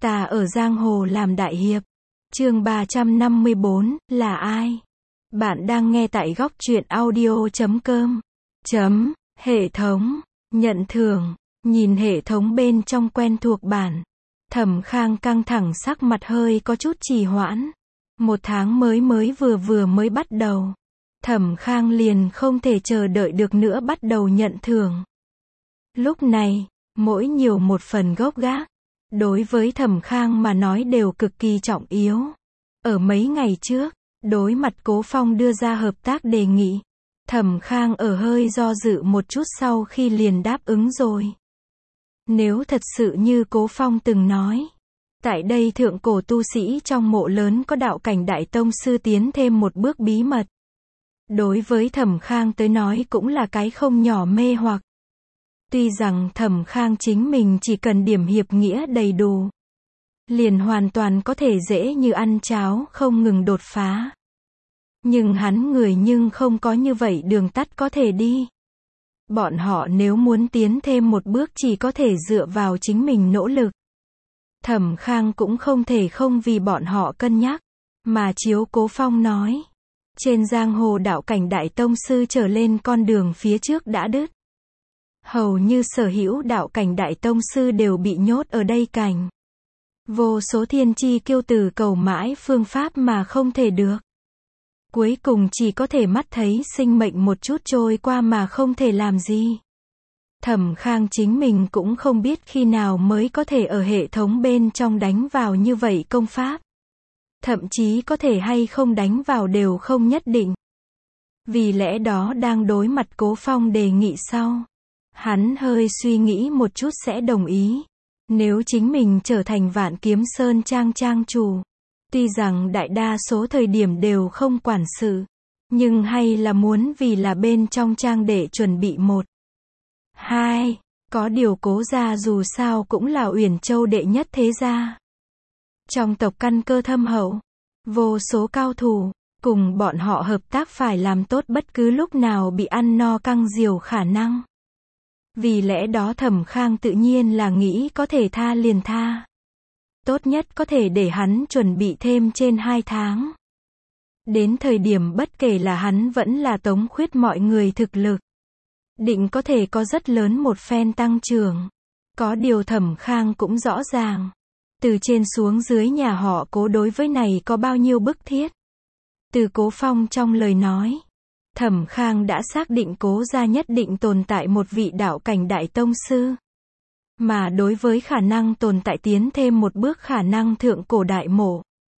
Ta ở giang hồ làm đại hiệp. Chương 354, là ai? Bạn đang nghe tại góc truyện audio.com. Hệ thống, nhận thưởng, nhìn hệ thống bên trong quen thuộc bản. Thẩm Khang căng thẳng, sắc mặt hơi có chút trì hoãn. Một tháng mới vừa mới bắt đầu. Thẩm Khang liền không thể chờ đợi được nữa bắt đầu nhận thưởng. Lúc này, mỗi nhiều một phần gốc gác, đối với Thẩm Khang mà nói đều cực kỳ trọng yếu. Ở mấy ngày trước, đối mặt Cố Phong đưa ra hợp tác đề nghị, Thẩm Khang ở hơi do dự một chút sau khi liền đáp ứng rồi. Nếu thật sự như Cố Phong từng nói, tại đây thượng cổ tu sĩ trong mộ lớn có đạo cảnh đại tông sư tiến thêm một bước bí mật. Đối với Thẩm Khang tới nói cũng là cái không nhỏ mê hoặc. Tuy rằng Thẩm Khang chính mình chỉ cần điểm hiệp nghĩa đầy đủ, liền hoàn toàn có thể dễ như ăn cháo không ngừng đột phá. Nhưng hắn người nhưng không có như vậy đường tắt có thể đi. Bọn họ nếu muốn tiến thêm một bước chỉ có thể dựa vào chính mình nỗ lực. Thẩm Khang cũng không thể không vì bọn họ cân nhắc, mà chiếu Cố Phong nói. Trên giang hồ đạo cảnh đại tông sư trở lên con đường phía trước đã đứt. Hầu như sở hữu đạo cảnh đại tông sư đều bị nhốt ở đây cảnh. Vô số thiên chi kiêu tử cầu mãi phương pháp mà không thể được. Cuối cùng chỉ có thể mắt thấy sinh mệnh một chút trôi qua mà không thể làm gì. Thẩm Khang chính mình cũng không biết khi nào mới có thể ở hệ thống bên trong đánh vào như vậy công pháp. Thậm chí có thể hay không đánh vào đều không nhất định. Vì lẽ đó đang đối mặt Cố Phong đề nghị sau, hắn hơi suy nghĩ một chút sẽ đồng ý. Nếu chính mình trở thành Vạn Kiếm Sơn trang trang chủ, tuy rằng đại đa số thời điểm đều không quản sự, nhưng hay là muốn vì là bên trong trang để chuẩn bị một. Hai, có điều Cố gia dù sao cũng là Uyển Châu đệ nhất thế gia. Trong tộc căn cơ thâm hậu, vô số cao thủ, cùng bọn họ hợp tác phải làm tốt bất cứ lúc nào bị ăn no căng diều khả năng. Vì lẽ đó Thẩm Khang tự nhiên là nghĩ có thể tha liền tha. Tốt nhất có thể để hắn chuẩn bị thêm trên 2 tháng. Đến thời điểm bất kể là hắn vẫn là Tống Khuyết mọi người thực lực, định có thể có rất lớn một phen tăng trưởng. Có điều Thẩm Khang cũng rõ ràng, từ trên xuống dưới nhà họ Cố đối với này có bao nhiêu bức thiết. Từ Cố Phong trong lời nói, Thẩm Khang đã xác định Cố gia nhất định tồn tại một vị đạo cảnh đại tông sư. Mà đối với khả năng tồn tại tiến thêm một bước khả năng thượng cổ đại mộ,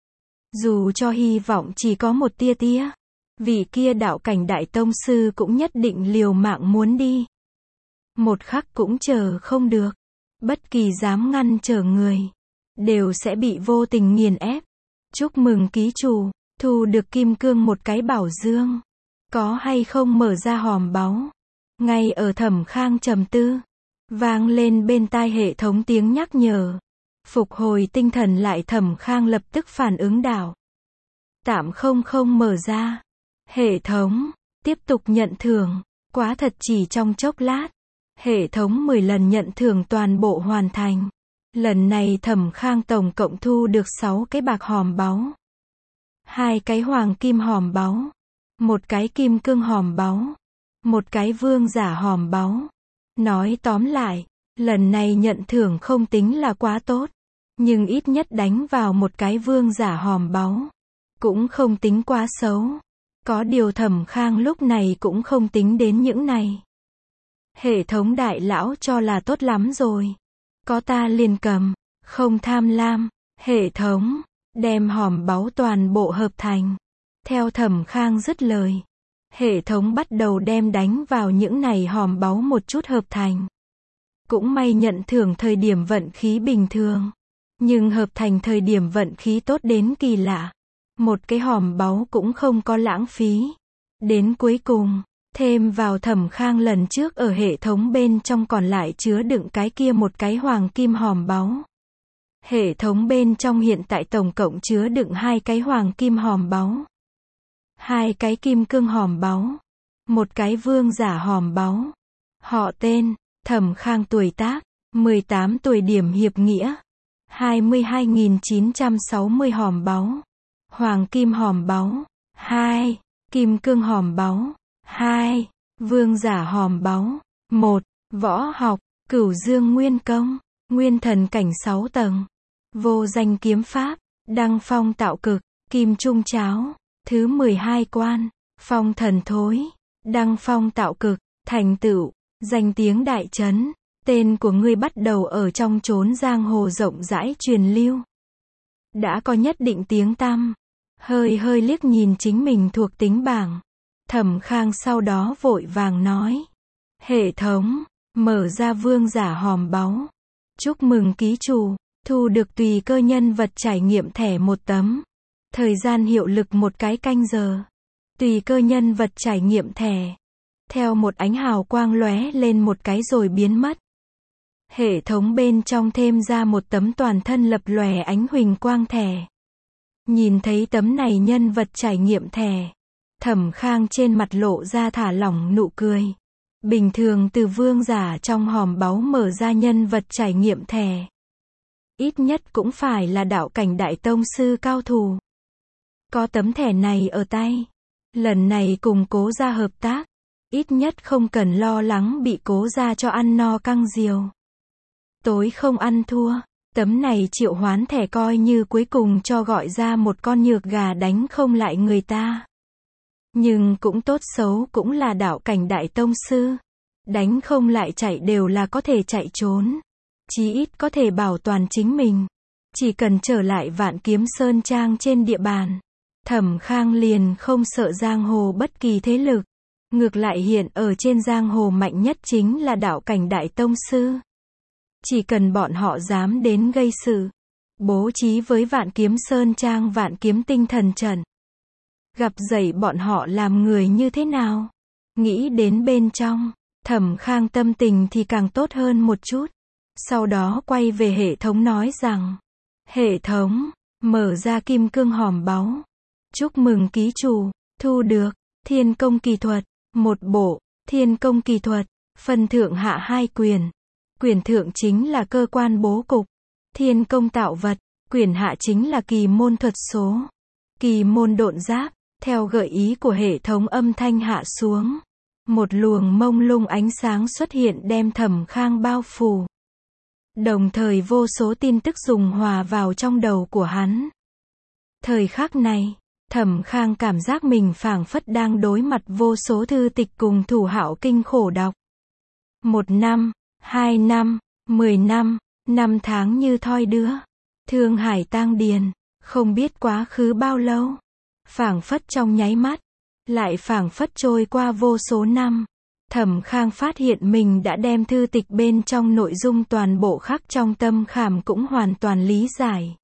dù cho hy vọng chỉ có một tia tia, vị kia đạo cảnh đại tông sư cũng nhất định liều mạng muốn đi. Một khắc cũng chờ không được. Bất kỳ dám ngăn trở người, đều sẽ bị vô tình nghiền ép. Chúc mừng ký chủ, thu được kim cương một cái bảo dương. Có hay không mở ra hòm báu? Ngay ở Thẩm Khang trầm tư, vang lên bên tai hệ thống tiếng nhắc nhở. Phục hồi tinh thần lại Thẩm Khang lập tức phản ứng đảo. Tạm không mở ra. Hệ thống, tiếp tục nhận thưởng. Quá thật chỉ trong chốc lát. Hệ thống 10 lần nhận thưởng toàn bộ hoàn thành. Lần này Thẩm Khang tổng cộng thu được 6 cái bạc hòm báu. 2 cái hoàng kim hòm báu. 1 cái kim cương hòm báu. 1 cái vương giả hòm báu. Nói tóm lại, lần này nhận thưởng không tính là quá tốt. Nhưng ít nhất đánh vào một cái vương giả hòm báu. Cũng không tính quá xấu. Có điều Thẩm Khang lúc này cũng không tính đến những này. Hệ thống đại lão cho là tốt lắm rồi. Có ta liền cầm, không tham lam. Hệ thống, đem hòm báu toàn bộ hợp thành. Theo Thẩm Khang dứt lời, hệ thống bắt đầu đem đánh vào những này hòm báu một chút hợp thành. Cũng may nhận thưởng thời điểm vận khí bình thường, nhưng hợp thành thời điểm vận khí tốt đến kỳ lạ. Một cái hòm báu cũng không có lãng phí. Đến cuối cùng, thêm vào Thẩm Khang lần trước ở hệ thống bên trong còn lại chứa đựng cái kia một cái hoàng kim hòm báu. Hệ thống bên trong hiện tại tổng cộng chứa đựng 2 cái hoàng kim hòm báu, 2 cái kim cương hòm báu, 1 cái vương giả hòm báu. Họ tên, Thẩm Khang tuổi tác, 18 tuổi điểm hiệp nghĩa. 22.960 hòm báu. Hoàng kim hòm báu. 2. Kim cương hòm báu. 2. Vương giả hòm báu. 1. Võ học. Cửu dương nguyên công. Nguyên thần cảnh 6 tầng. Vô danh kiếm pháp. Đăng phong tạo cực. Kim trung cháo. Thứ 12 quan. Phong thần thối. Đăng phong tạo cực. Thành tựu. Danh tiếng đại trấn. Tên của ngươi bắt đầu ở trong chốn giang hồ rộng rãi truyền lưu. Đã có nhất định tiếng tăm. Hơi liếc nhìn chính mình thuộc tính bảng. Thẩm Khang sau đó vội vàng nói. Hệ thống. Mở ra vương giả hòm báu. Chúc mừng ký chủ. Thu được tùy cơ nhân vật trải nghiệm thẻ 1 tấm. Thời gian hiệu lực 1 cái canh giờ. Tùy cơ nhân vật trải nghiệm thẻ. Theo một ánh hào quang lóe lên 1 cái rồi biến mất. Hệ thống bên trong thêm ra 1 tấm toàn thân lập lòe ánh huỳnh quang thẻ. Nhìn thấy tấm này nhân vật trải nghiệm thẻ. Thẩm Khang trên mặt lộ ra thả lỏng nụ cười. Bình thường từ vương giả trong hòm báu mở ra nhân vật trải nghiệm thẻ. Ít nhất cũng phải là đạo cảnh đại tông sư cao thủ. Có tấm thẻ này ở tay. Lần này cùng Cố gia hợp tác. Ít nhất không cần lo lắng bị Cố gia cho ăn no căng diều. Tối không ăn thua. Tấm này triệu hoán thẻ coi như cuối cùng cho gọi ra một con nhược gà đánh không lại người ta. Nhưng cũng tốt xấu cũng là đạo cảnh đại tông sư. Đánh không lại chạy đều là có thể chạy trốn. Chí ít có thể bảo toàn chính mình. Chỉ cần trở lại Vạn Kiếm Sơn Trang trên địa bàn. Thẩm Khang liền không sợ giang hồ bất kỳ thế lực. Ngược lại hiện ở trên giang hồ mạnh nhất chính là đạo cảnh đại tông sư. Chỉ cần bọn họ dám đến gây sự. Bố trí với Vạn Kiếm Sơn Trang Vạn Kiếm Tinh Thần Trận. Gặp dậy bọn họ làm người như thế nào? Nghĩ đến bên trong. Thẩm Khang tâm tình thì càng tốt hơn một chút. Sau đó quay về hệ thống nói rằng. Hệ thống. Mở ra kim cương hòm báu. Chúc mừng ký chủ. Thu được. Thiên công kỳ thuật. 1 bộ. Thiên công kỳ thuật. Phần thượng hạ 2 quyền. Quyền thượng chính là cơ quan bố cục. Thiên công tạo vật. Quyền hạ chính là kỳ môn thuật số. Kỳ môn độn giáp. Theo gợi ý của hệ thống âm thanh hạ xuống. Một luồng mông lung ánh sáng xuất hiện đem Thẩm Khang bao phủ. Đồng thời vô số tin tức dùng hòa vào trong đầu của hắn. Thời khắc này, Thẩm Khang cảm giác mình phảng phất đang đối mặt vô số thư tịch cùng thủ hạo kinh khổ đọc. 1 năm, 2 năm, 10 năm, 5 tháng như thoi đưa. Thương hải tang điền, không biết quá khứ bao lâu. Phảng phất trong nháy mắt, lại phảng phất trôi qua vô số năm. Thẩm Khang phát hiện mình đã đem thư tịch bên trong nội dung toàn bộ khắc trong tâm khảm cũng hoàn toàn lý giải.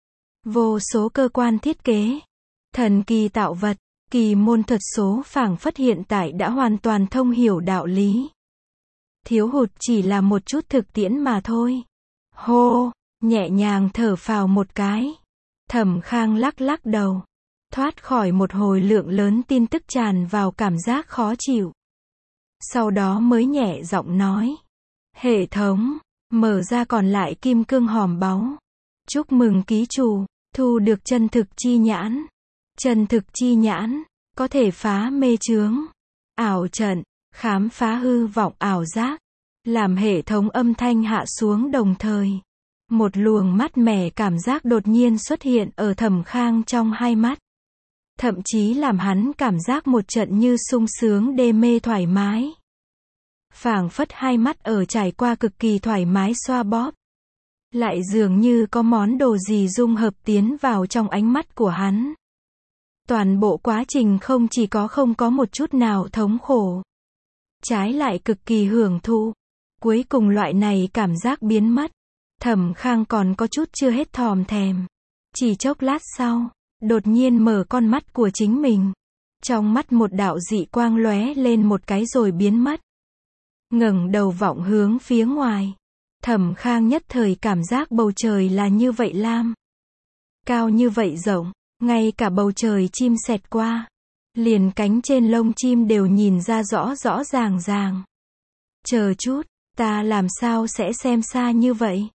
Vô số cơ quan thiết kế, thần kỳ tạo vật, kỳ môn thuật số phảng phất hiện tại đã hoàn toàn thông hiểu đạo lý. Thiếu hụt chỉ là một chút thực tiễn mà thôi. Hô, nhẹ nhàng thở phào một cái. Thẩm Khang lắc lắc đầu. Thoát khỏi một hồi lượng lớn tin tức tràn vào cảm giác khó chịu. Sau đó mới nhẹ giọng nói. Hệ thống, mở ra còn lại kim cương hòm báu. Chúc mừng ký chủ, thu được chân thực chi nhãn. Chân thực chi nhãn, có thể phá mê chướng, ảo trận, khám phá hư vọng ảo giác. Làm hệ thống âm thanh hạ xuống đồng thời. Một luồng mát mẻ cảm giác đột nhiên xuất hiện ở Thẩm Khang trong hai mắt. Thậm chí làm hắn cảm giác một trận như sung sướng đê mê thoải mái. Phảng phất hai mắt ở trải qua cực kỳ thoải mái xoa bóp. Lại dường như có món đồ gì dung hợp tiến vào trong ánh mắt của hắn. Toàn bộ quá trình không có một chút nào thống khổ. Trái lại cực kỳ hưởng thụ. Cuối cùng loại này cảm giác biến mất. Thẩm Khang còn có chút chưa hết thòm thèm. Chỉ chốc lát sau, đột nhiên mở con mắt của chính mình. Trong mắt một đạo dị quang lóe lên một cái rồi biến mất. Ngẩng đầu vọng hướng phía ngoài. Thẩm Khang nhất thời cảm giác bầu trời là như vậy lam. Cao như vậy rộng, ngay cả bầu trời chim xẹt qua. Liền cánh trên lông chim đều nhìn ra rõ rõ ràng ràng. Chờ chút, ta làm sao sẽ xem xa như vậy?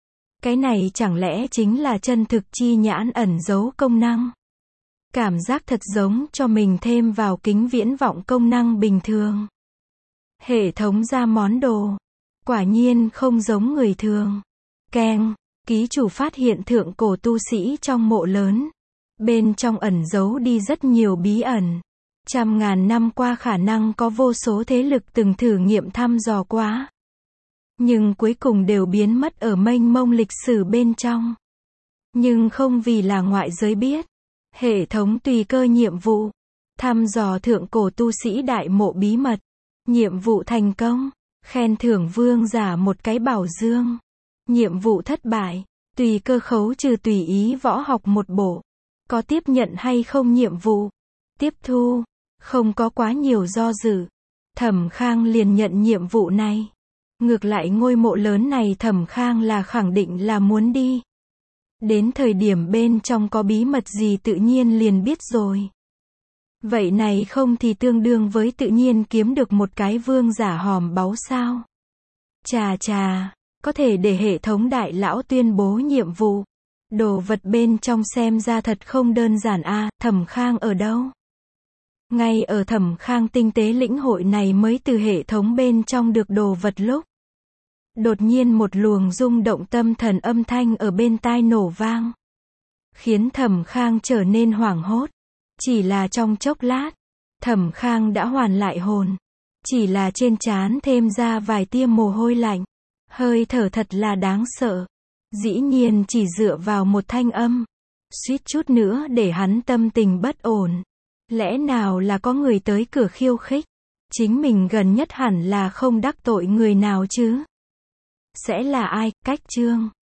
Cái này chẳng lẽ chính là chân thực chi nhãn ẩn giấu công năng? Cảm giác thật giống cho mình thêm vào kính viễn vọng công năng bình thường. Hệ thống ra món đồ. Quả nhiên không giống người thường. Keng, ký chủ phát hiện thượng cổ tu sĩ trong mộ lớn. Bên trong ẩn giấu đi rất nhiều bí ẩn. Trăm ngàn năm qua khả năng có vô số thế lực từng thử nghiệm thăm dò quá. Nhưng cuối cùng đều biến mất ở mênh mông lịch sử bên trong. Nhưng không vì là ngoại giới biết. Hệ thống tùy cơ nhiệm vụ. Thăm dò thượng cổ tu sĩ đại mộ bí mật. Nhiệm vụ thành công. Khen thưởng vương giả một cái bảo dương. Nhiệm vụ thất bại. Tùy cơ khấu trừ tùy ý võ học một bộ. Có tiếp nhận hay không nhiệm vụ? Tiếp thu. Không có quá nhiều do dự. Thẩm Khang liền nhận nhiệm vụ này. Ngược lại ngôi mộ lớn này Thẩm Khang là khẳng định là muốn đi. Đến thời điểm bên trong có bí mật gì tự nhiên liền biết rồi. Vậy này không thì tương đương với tự nhiên kiếm được một cái vương giả hòm báu sao? Chà chà, có thể để hệ thống đại lão tuyên bố nhiệm vụ. Đồ vật bên trong xem ra thật không đơn giản a. Thẩm Khang ở đâu? Ngay ở Thẩm Khang tinh tế lĩnh hội này mới từ hệ thống bên trong được đồ vật lúc. Đột nhiên một luồng rung động tâm thần âm thanh ở bên tai nổ vang. Khiến Thẩm Khang trở nên hoảng hốt. Chỉ là trong chốc lát, Thẩm Khang đã hoàn lại hồn. Chỉ là trên trán thêm ra vài tia mồ hôi lạnh. Hơi thở thật là đáng sợ. Dĩ nhiên chỉ dựa vào một thanh âm. Suýt chút nữa để hắn tâm tình bất ổn. Lẽ nào là có người tới cửa khiêu khích? Chính mình gần nhất hẳn là không đắc tội người nào chứ? Sẽ là ai? Cách chương